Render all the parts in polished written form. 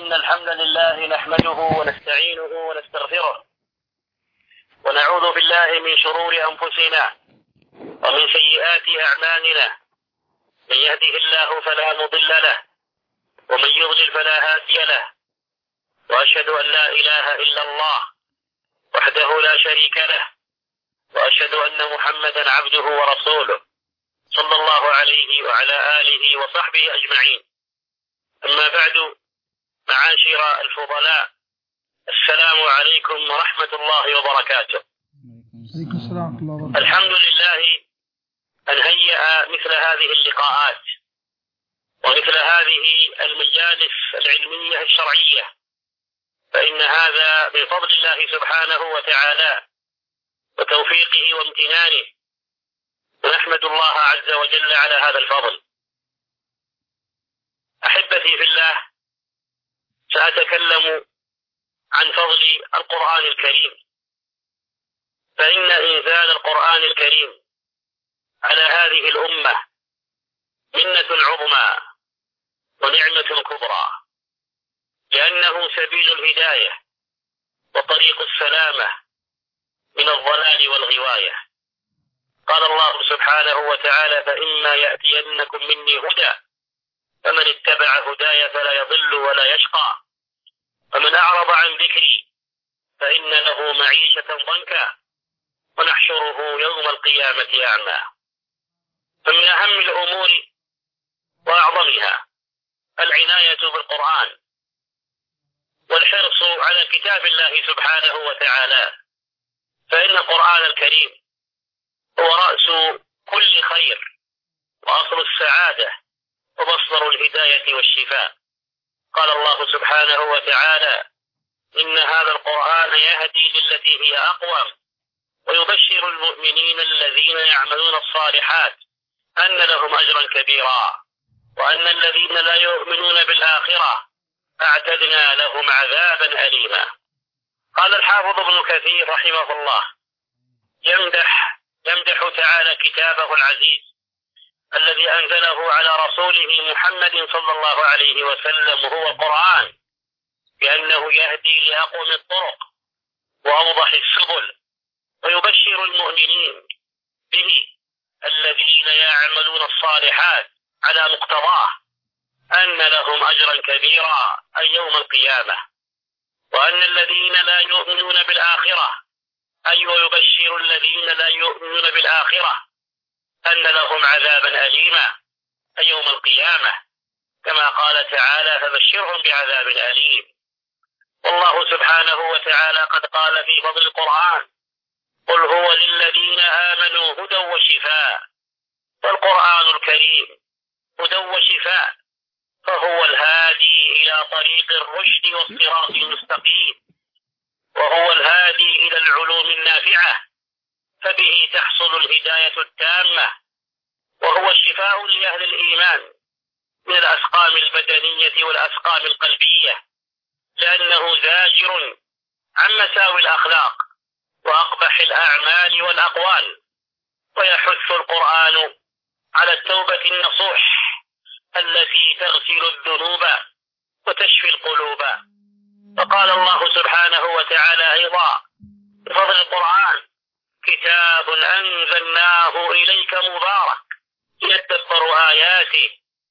إن الحمد لله نحمده ونستعينه ونستغفره ونعوذ بالله من شرور أنفسنا ومن سيئات أعمالنا. من يهده الله فلا مضل له ومن يضلل فلا هادي له، وأشهد أن لا إله إلا الله وحده لا شريك له، وأشهد أن محمدا عبده ورسوله صلى الله عليه وعلى آله وصحبه أجمعين. أما بعد، معاشر الفضلاء، السلام عليكم ورحمة الله وبركاته. الحمد لله أن هيأ مثل هذه اللقاءات ومثل هذه المجالس العلمية الشرعية، فإن هذا من فضل الله سبحانه وتعالى وتوفيقه وامتنانه، ونحمد الله عز وجل على هذا الفضل. أحبتي في الله، سأتكلم عن فضل القرآن الكريم، فإن إنزال القرآن الكريم على هذه الأمة منة عظمى ونعمة كبرى، لأنه سبيل الهداية وطريق السلامة من الضلال والغواية. قال الله سبحانه وتعالى: فإما يأتينكم مني هدى فمن اتبع هداي فلا يضل ولا يشقى، ومن أعرض عن ذكري فإن له معيشة ضنكا ونحشره يوم القيامة أعمى. فمن أهم الأمور وأعظمها العناية بالقرآن والحرص على كتاب الله سبحانه وتعالى، فإن القرآن الكريم هو رأس كل خير وأصل السعادة ومصدر الهداية والشفاء. قال الله سبحانه وتعالى: إن هذا القرآن يهدي للتي هي أقوم ويبشر المؤمنين الذين يعملون الصالحات أن لهم أجرا كبيرا وأن الذين لا يؤمنون بالآخرة أعتدنا لهم عذابا أليما. قال الحافظ ابن كثير رحمه الله يمدح تعالى كتابه العزيز الذي أنزله على رسوله محمد صلى الله عليه وسلم، وهو القرآن، بأنه يهدي لأقوم الطرق وأوضح السبل ويبشر المؤمنين به الذين يعملون الصالحات على مقتضاه أن لهم أجرا كبيرا أي يوم القيامة، وأن الذين لا يؤمنون بالآخرة أي ويبشر الذين لا يؤمنون بالآخرة أن لهم عذابا أليما أي يوم القيامة، كما قال تعالى: فبشرهم بعذاب أليم. والله سبحانه وتعالى قد قال في فضل القرآن: قل هو للذين آمنوا هدى وشفاء. والقرآن الكريم هدى وشفاء، فهو الهادي إلى طريق الرشد والصراط المستقيم، وهو الهادي إلى العلوم النافعة، فبه تحصل الهداية التامة، وهو الشفاء لأهل الإيمان من الأسقام البدنية والأسقام القلبية، لأنه زاجر عن مساوي الأخلاق وأقبح الأعمال والأقوال. ويحث القرآن على التوبة النصوح التي تغسل الذنوب وتشفي القلوب. فقال الله سبحانه وتعالى أيضا بفضل القرآن: كتاب أنزلناه إليك مبارك ليدبروا آياته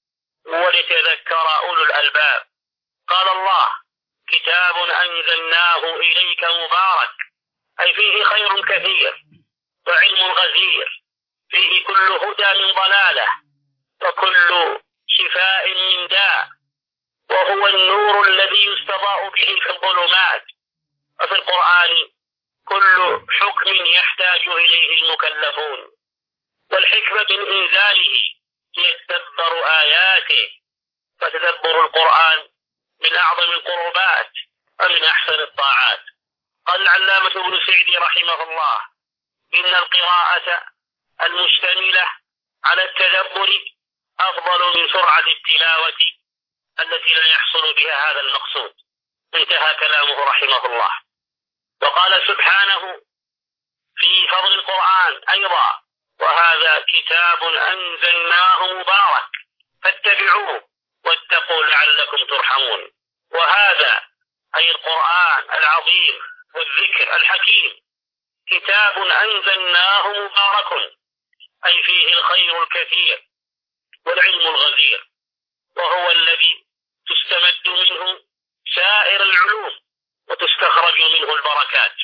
ولتذكر أولو الألباب. قال الله: كتاب أنزلناه إليك مبارك، أي فيه خير كثير وعلم غزير، فيه كل هدى من ضلالة وكل شفاء من داء، وهو النور الذي يستضاء به في الظلمات. وفي القرآن كل حكم يحتاج إليه المكلفون، والحكمة من إنزاله ليتدبروا آياته، فتدبر القرآن من أعظم القربات ومن أحسن الطاعات. قال العلامة ابن سعدي رحمه الله: إن القراءة المشتملة على التدبر أفضل من سرعة التلاوة التي لا يحصل بها هذا المقصود. انتهى كلامه رحمه الله. وقال سبحانه في فضل القرآن أيضا: وهذا كتاب أنزلناه مبارك فاتبعوه واتقوا لعلكم ترحمون. وهذا أي القرآن العظيم والذكر الحكيم كتاب أنزلناه مبارك، أي فيه الخير الكثير والعلم الغزير، وهو الذي تستمد منه سائر العلوم وتستخرج منه البركات،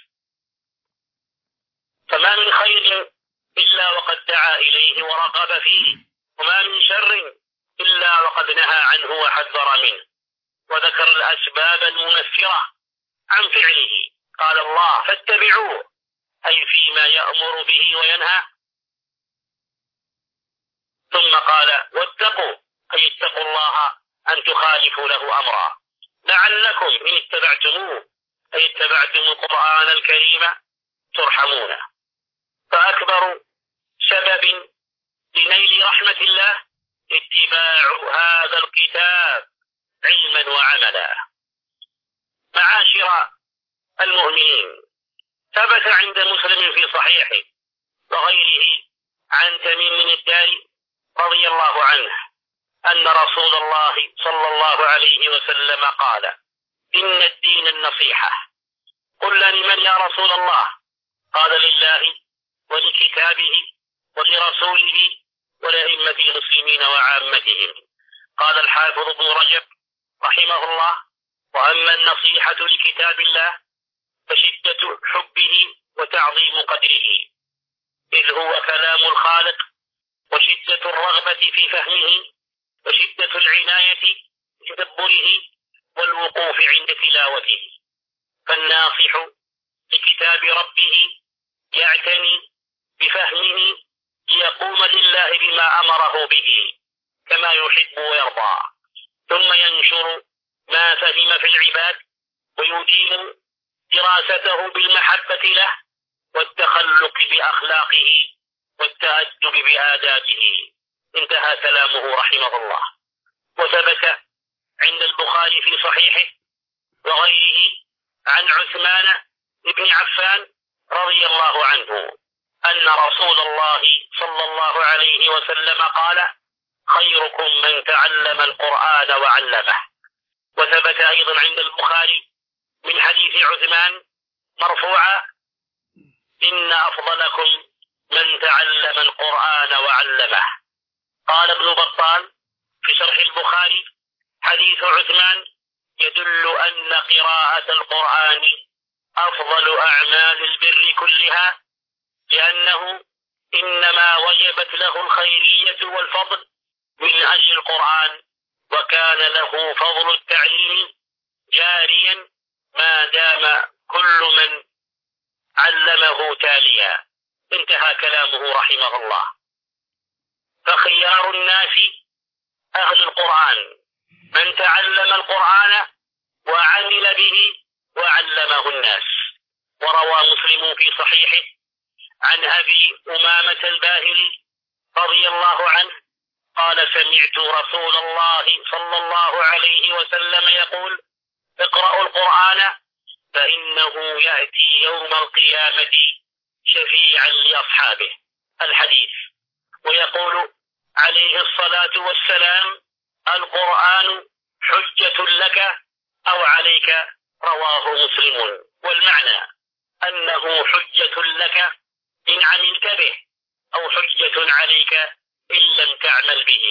فما من خير إلا وقد دعا إليه ورغب فيه، وما من شر إلا وقد نهى عنه وحذر منه، وذكر الأسباب المنفرة عن فعله. قال الله: فاتبعوه، أي فيما يأمر به وينهى. ثم قال: واتقوا، أي اتقوا الله أن تخالفوا له أمرا، لعلكم إن اتبعتموه، أي اتبعتم القرآن الكريم، ترحمون. فأكبر سبب لنيل رحمة الله اتباع هذا الكتاب علما وعملا. معاشر المؤمنين، ثبت عند مسلم في صحيحه وغيره عن تميم الداري رضي الله عنه أن رسول الله صلى الله عليه وسلم قال: إن الدين النصيحة. قلنا: لمن يا رسول الله؟ قال: لله ولكتابه ولرسوله ولأئمة المسلمين وعامتهم. قال الحافظ ابن رجب رحمه الله: وأما النصيحة لكتاب الله فشدة حبه وتعظيم قدره، إذ هو كلام الخالق، وشدة الرغبة في فهمه، وشدة العناية بتدبره والوقوف عند تلاوته. فالناصح لكتاب ربه يعتني بفهمه ليقوم لله بما أمره به كما يحب ويرضى، ثم ينشر ما فهم في العباد، ويدين دراسته بالمحبة له والتخلق بأخلاقه والتأدب بآدابه. انتهى كلامه رحمه الله. وثبت عند البخاري في صحيحه وغيره عن عثمان بن عفان رضي الله عنه أن رسول الله صلى الله عليه وسلم قال: خيركم من تعلم القرآن وعلمه. وثبت أيضا عند البخاري من حديث عثمان مرفوعا: إن أفضلكم من تعلم القرآن وعلمه. قال ابن بطال في شرح البخاري: حديث عثمان يدل أن قراءة القرآن أفضل أعمال البر كلها، لأنه إنما وجبت له الخيرية والفضل من أجل القرآن، وكان له فضل التعليم جاريا ما دام كل من علمه تاليا. انتهى كلامه رحمه الله. فخيار الناس أهل القرآن، من تعلم القرآن وعمل به وعلمه الناس. وروى مسلم في صحيحه عن أبي أمامة الباهلي رضي الله عنه قال: سمعت رسول الله صلى الله عليه وسلم يقول: اقرأوا القرآن فإنه يأتي يوم القيامة شفيعا لأصحابه. الحديث. ويقول عليه الصلاة والسلام: القرآن حجة لك أو عليك. رواه مسلم. والمعنى أنه حجة لك إن عملت به، أو حجة عليك إن لم تعمل به.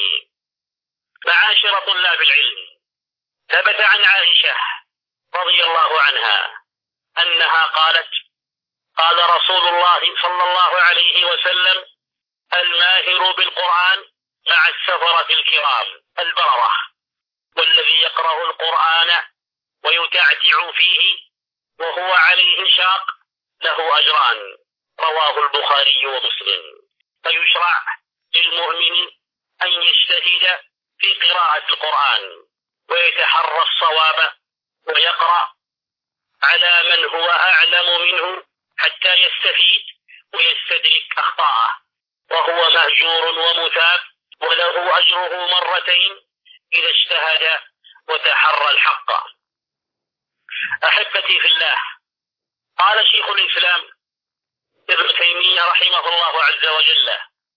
معاشر طلاب العلم، ثبت عن عائشة رضي الله عنها أنها قالت: قال رسول الله صلى الله عليه وسلم: الماهر بالقرآن مع السفرة الكرام البررة، والذي يقرأ القرآن ويتعتع فيه وهو عليه شاق له أجران. رواه البخاري ومسلم. فيشرع للمؤمن أن يجتهد في قراءة القرآن ويتحرى الصواب ويقرأ على من هو أعلم منه حتى يستفيد ويستدرك أخطاءه، وهو مهجور ومثاب، وله أجره مرتين إذا اجتهد وتحرى الحق. أحبتي في الله، قال شيخ الإسلام ابن تيمية رحمه الله عز وجل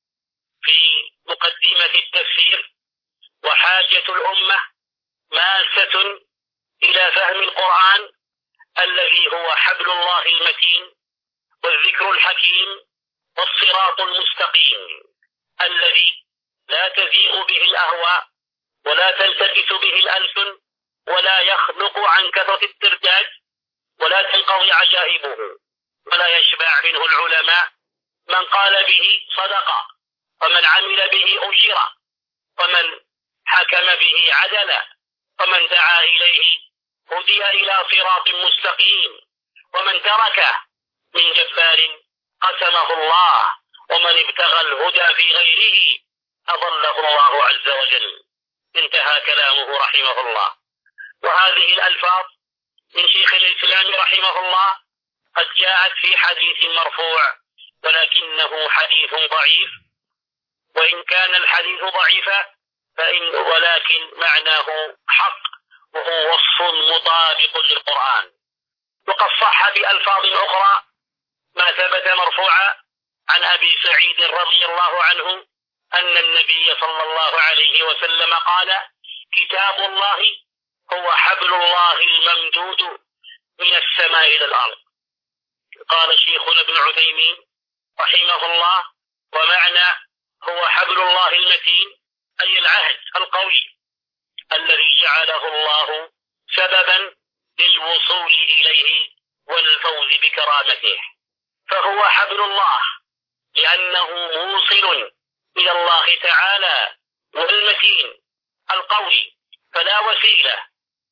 في مقدمة التفسير: وحاجة الأمة ماسة إلى إلى فهم القرآن الذي هو حبل الله المتين والذكر الحكيم والصراط المستقيم الذي لا تزيغ به الأهواء ولا تلتبس به الألسن ولا يخلق عن كثرة الترداد ولا تنقضي عجائبه ولا يشبع منه العلماء. من قال به صدق، ومن عمل به أجر، ومن حكم به عدل، ومن دعا إليه هدي إلى صراط مستقيم، ومن تركه من جبار قسمه الله، ومن ابتغى الهدى في غيره أضله الله عز وجل. انتهى كلامه رحمه الله. وهذه الألفاظ من شيخ الإسلام رحمه الله قد جاءت في حديث مرفوع، ولكنه حديث ضعيف، وإن كان الحديث ضعيفا ولكن معناه حق، وهو وصف مطابق للقرآن. وقد صح بألفاظ أخرى ما ثبت مرفوعا عن أبي سعيد رضي الله عنه أن النبي صلى الله عليه وسلم قال: كتاب الله هو حبل الله الممدود من السماء إلى الأرض. قال شيخنا ابن عثيمين رحمه الله: ومعنى هو حبل الله المتين أي العهد القوي الذي جعله الله سببا للوصول إليه والفوز بكرامته، فهو حبل الله لأنه موصل إلى الله تعالى، والمتين القوي، فلا وسيلة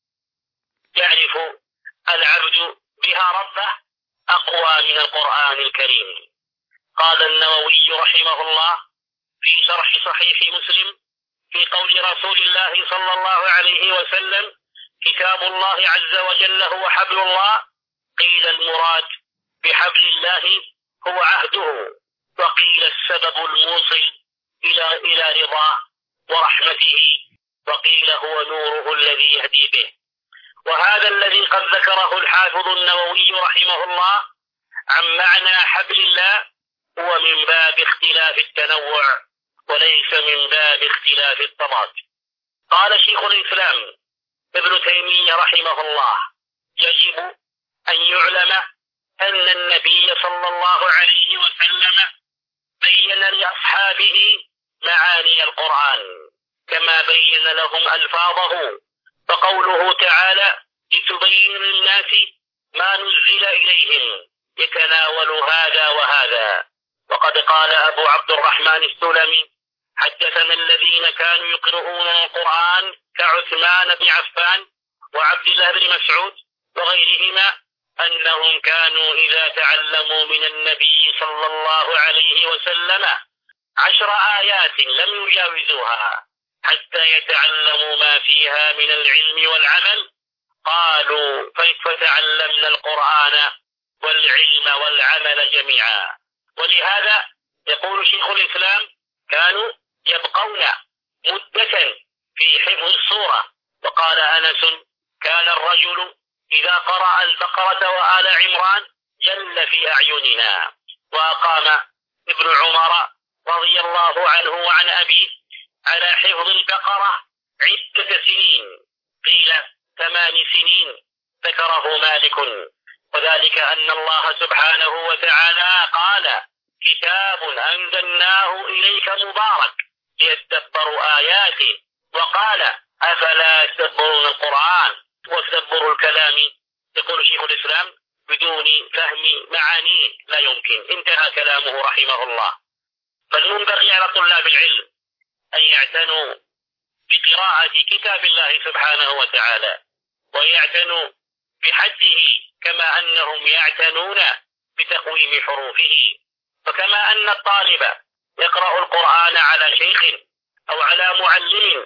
يعرف العبد بها ربه أقوى من القرآن الكريم. قال النووي رحمه الله في شرح صحيح مسلم في قول رسول الله صلى الله عليه وسلم: كتاب الله عز وجل هو حبل الله، قيل المراد بحبل الله هو عهده، وقيل السبب الموصل إلى رضاه ورحمته، وقيل هو نوره الذي يهدي به. وهذا الذي قد ذكره الحافظ النووي رحمه الله عن معنى حبل الله هو من باب اختلاف التنوع وليس من باب اختلاف التضاد. قال شيخ الإسلام ابن تيمية رحمه الله: يجب أن يعلم أن النبي صلى الله عليه وسلم بين لأصحابه معاني القرآن كما بين لهم ألفاظه، فقوله تعالى: لتبين للناس ما نزل إليهم يتناول هذا وهذا. وقد قال أبو عبد الرحمن السلمي: حدثنا الذين كانوا يقرؤون القرآن كعثمان بن عفان وعبد الله بن مسعود وغيرهما أنهم كانوا إذا تعلموا من النبي صلى الله عليه وسلم 10 آيات لم يجاوزوها حتى يتعلموا ما فيها من العلم والعمل، قالوا: فتعلمنا القرآن والعلم والعمل جميعا. ولهذا يقول شيخ الإسلام: كانوا يبقون مدة في حفظ السورة. وقال أنس: كان الرجل إذا قرأ البقرة وآل عمران جل في أعيننا. وأقام ابن عمر رضي الله عنه وعن أبيه على حفظ البقرة 10 سنين، قيل 8 سنين، ذكره مالك. وذلك أن الله سبحانه وتعالى قال: كتاب أنزلناه إليك مبارك ليتدبروا آياته، وقال: أفلا يتدبرون القرآن وتدبر الكلام. يقول شيخ الإسلام: بدون فهم معانيه لا يمكن. انتهى كلامه رحمه الله. فالمنبغي على طلاب العلم أن يعتنوا بقراءة كتاب الله سبحانه وتعالى، ويعتنوا بحده كما أنهم يعتنون بتقويم حروفه. فكما أن الطالب يقرأ القرآن على شيخ أو على معلم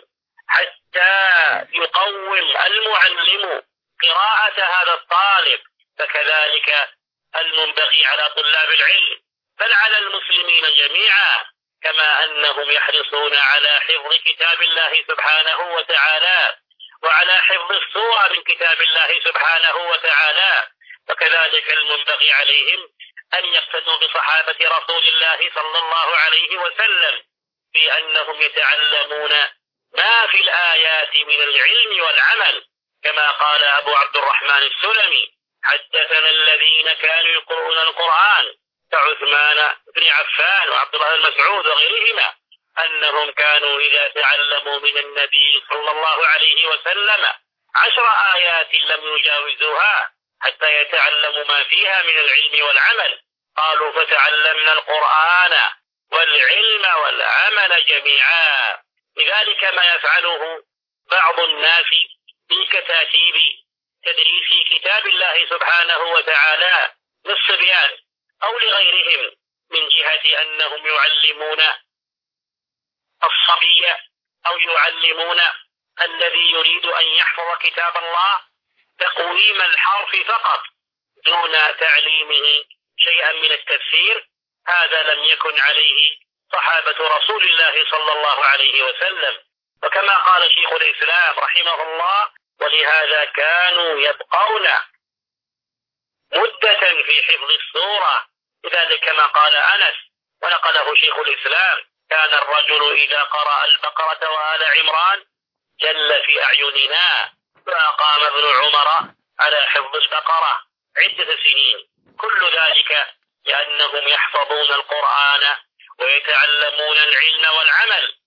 حتى يقوم المعلم قراءة هذا الطالب، فكذلك المنبغي على طلاب العلم بل على المسلمين جميعا، كما أنهم يحرصون على حفظ كتاب الله سبحانه وتعالى وعلى حفظ السورة من كتاب الله سبحانه وتعالى، فكذلك المنبغي عليهم أن يقتدوا بصحابة رسول الله صلى الله عليه وسلم في أنهم يتعلمون ما في الآيات من العلم والعمل، كما قال أبو عبد الرحمن السلمي: حدثنا الذين كانوا يقرؤون القرآن كعثمان بن عفان وعبد الله بن مسعود وغيرهما أنهم كانوا إذا تعلموا من النبي صلى الله عليه وسلم 10 آيات لم يجاوزوها حتى يتعلموا ما فيها من العلم والعمل. قالوا: فتعلمنا القرآن والعلم والعمل جميعا. لذلك ما يفعله بعض الناس في كتاتيب تدريس كتاب الله سبحانه وتعالى للصبيان أو لغيرهم من جهة أنهم يعلمون الصبي أو يعلمون الذي يريد أن يحفظ كتاب الله تقويم الحرف فقط دون تعليمه شيئا من التفسير. هذا لم يكن عليه صحابة رسول الله صلى الله عليه وسلم. وكما قال شيخ الإسلام رحمه الله: ولهذا كانوا يبقون مدة في حفظ السورة. لذلك كما قال أنس ونقله شيخ الإسلام: كان الرجل إذا قرأ البقرة وآل عمران جل في أعيننا، فأقام ابن عمر على حفظ البقرة عدة سنين. كل ذلك لأنهم يحفظون القرآن ويتعلمون العلم والعمل،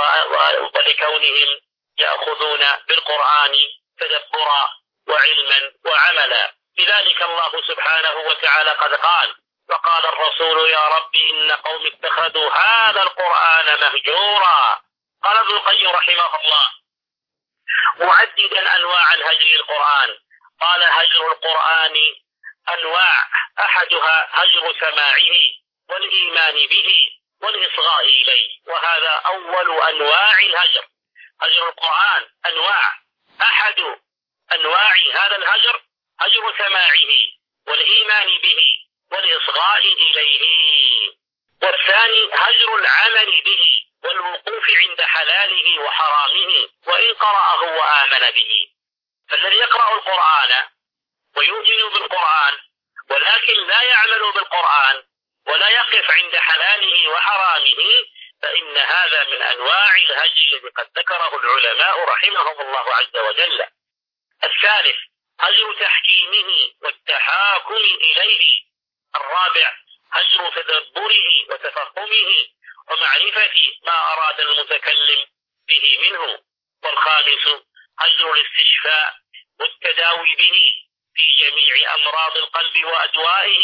ولكونهم يأخذون بالقرآن تدبرا وعلما وعملا. لذلك الله سبحانه وتعالى قد قال: وقال الرسول: يا رب إن قوم اتخذوا هذا القرآن مهجورا. قال ابن القيم رحمه الله معددا أنواع الهجر القرآن، قال: هجر القرآن أنواع، أحدها هجر سماعه والإيمان به والإصغاء إليه، وهذا أول أنواع الهجر. هجر القرآن أنواع، أحد أنواع هذا الهجر هجر سماعه والإيمان به والإصغاء إليه، والثاني هجر العمل به والوقوف عند حلاله وحرامه وإن قرأه وآمن به. فالذي يقرأ القرآن ويؤمن بالقرآن ولكن لا يعمل بالقرآن ولا يقف عند حلاله وحرامه فإن هذا من أنواع الهجر الذي قد ذكره العلماء رحمهم الله عز وجل. الثالث هجر تحكيمه والتحاكم إليه. الرابع هجر تدبره وتفهمه ومعرفة ما أراد المتكلم به منه. والخامس هجر الاستشفاء والتداوي به في جميع أمراض القلب وأدوائه،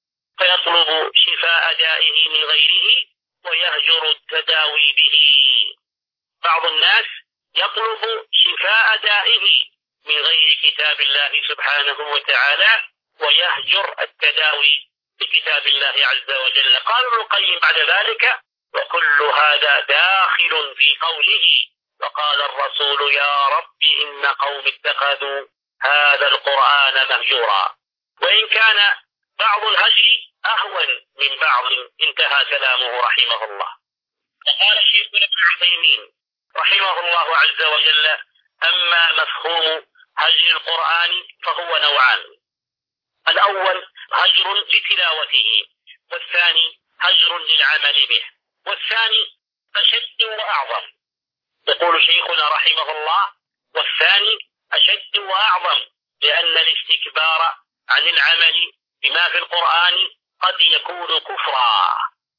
فيطلب شفاء دائه من غيره ويهجر التداوي به. بعض الناس يطلب شفاء دائه من غير كتاب الله سبحانه وتعالى ويهجر التداوي بكتاب الله عز وجل. قال ابن القيم بعد ذلك: وكل هذا داخل في قوله: وقال الرسول: يا رب إن قوم اتخذوا هذا القرآن مهجورا. وإن كان بعض الهجر أهون من بعض. انتهى كلامه رحمه الله. وقال شيخنا ابن عثيمين رحمه الله عز وجل: أما مفهوم هجر القرآن فهو نوعان: الأول هجر لتلاوته، والثاني هجر للعمل به، والثاني أشد وأعظم. يقول شيخنا رحمه الله: والثاني أشد وأعظم، لأن الاستكبار عن العمل بما في القرآن قد يكون كفرا.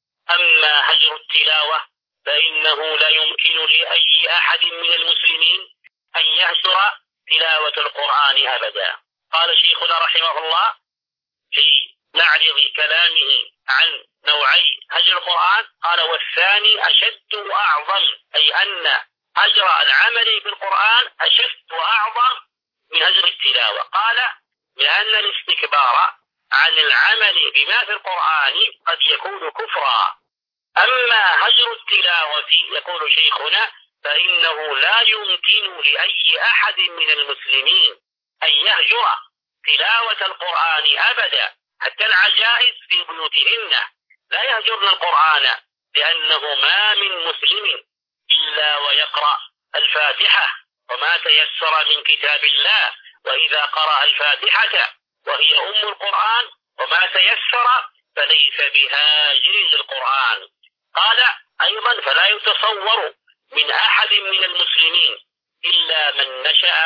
أما هجر التلاوة فإنه لا يمكن لأي أحد من المسلمين أن يهجر تلاوة القرآن أبدا. قال شيخنا رحمه الله في معرض كلامه عن نوعي هجر القرآن، قال: والثاني أشد وأعظم، أي أن هجر العمل بالقرآن أشد وأعظم من هجر التلاوة. قال: لأن الاستكبار عن العمل بما في القرآن قد يكون كفرا. أما هجر التلاوة يقول شيخنا فإنه لا يمكن لأي أحد من المسلمين أن يهجر تلاوة القرآن أبدا. حتى العجائز في بيوتهن لا يهجرن القرآن، لأنه ما من مسلم إلا ويقرأ الفاتحة وما تيسر من كتاب الله، وإذا قرأ الفاتحة وهي أم القرآن وما تيسر فليس بهاجر للقرآن. قال أيضا: فلا يتصور من أحد من المسلمين إلا من نشأ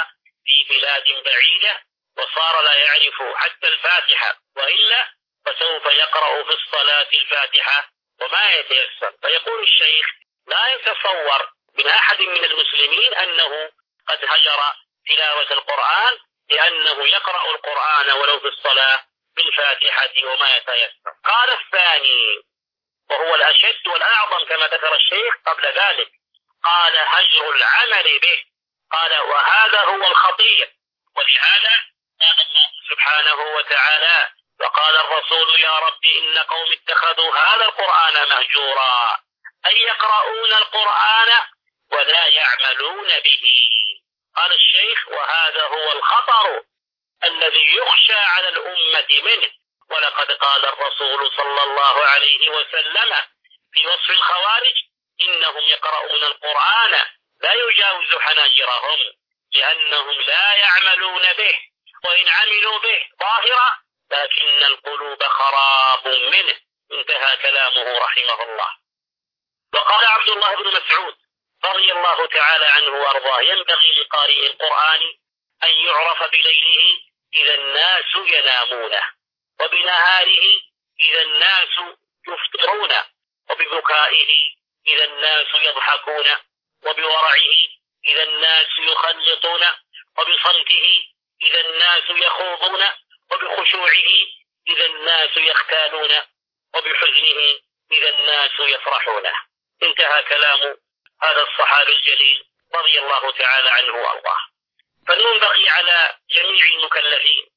في بلاد بعيدة وصار لا يعرف حتى الفاتحة، وإلا فسوف يقرأ في الصلاة الفاتحة وما يتيسر. فيقول الشيخ: لا يتصور من أحد من المسلمين أنه قد هجر تلاوة القرآن لأنه يقرأ القرآن ولو في الصلاة بالفاتحة وما يتيسر. قال الثاني وهو الأشد والأعظم كما ذكر الشيخ قبل ذلك، قال: هجر العمل به. قال: وهذا هو الخطير. ولهذا قال الله سبحانه وتعالى: وقال الرسول: يا رب إن قوم اتخذوا هذا القرآن مهجورا، أي يقرؤون القرآن ولا يعملون به. قال الشيخ: وهذا هو الخطر الذي يخشى على الأمة منه. ولقد قال الرسول صلى الله عليه وسلم في وصف الخوارج: إنهم يقرؤون القرآن لا يجاوز حناجرهم لأنهم لا يعملون به، وإن عملوا به ظاهرا لكن القلوب خراب منه. انتهى كلامه رحمه الله. وقال عبد الله بن مسعود رضي الله تعالى عنه وأرضاه: ينبغي لقارئ القرآن أن يعرف بليله إذا الناس ينامون، وبنهاره إذا الناس يفطرون، وببكائه إذا الناس يضحكون، وبورعه إذا الناس يخلطون، وبصمته إذا الناس يخوضون، وبخشوعه إذا الناس يختالون، وبحزنه إذا الناس يفرحون. انتهى كلام هذا الصحابي الجليل رضي الله تعالى عنه وأرضاه. فلينبغي على جميع المكلفين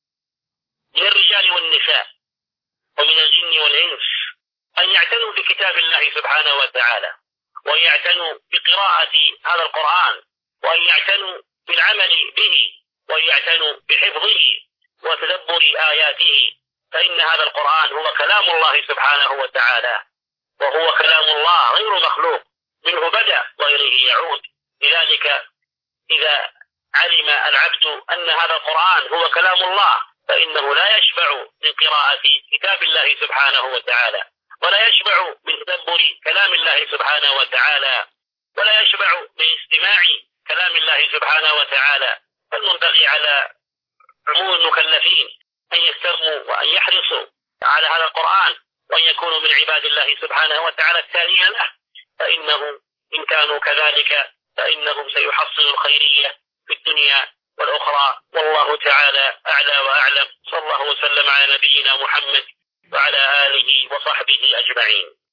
من الرجال والنساء ومن الجن والإنس أن يعتنوا بكتاب الله سبحانه وتعالى، وأن يعتنوا بقراءة هذا القرآن، وأن يعتنوا بالعمل به، وأن يعتنوا بحفظه وتدبر آياته، فإن هذا القرآن هو كلام الله سبحانه وتعالى، وهو كلام الله غير مخلوق، منه بدأ وإليه يعود. لذلك إذا علم العبد أن هذا القرآن هو كلام الله فإنه لا يشبع من قراءة كتاب الله سبحانه وتعالى، ولا يشبع من تدبر كلام الله سبحانه وتعالى، ولا يشبع من استماع كلام الله سبحانه وتعالى. فالمنبغي على عموم المكلفين أن يهتموا وأن يحرصوا على هذا القرآن، وأن يكونوا من عباد الله سبحانه وتعالى التالين له، فإنه إن كانوا كذلك فإنهم سيحصلوا الخيرية في الدنيا والأخرى. والله تعالى أعلى وأعلم. صلى الله وسلم على نبينا محمد وعلى آله وصحبه أجمعين.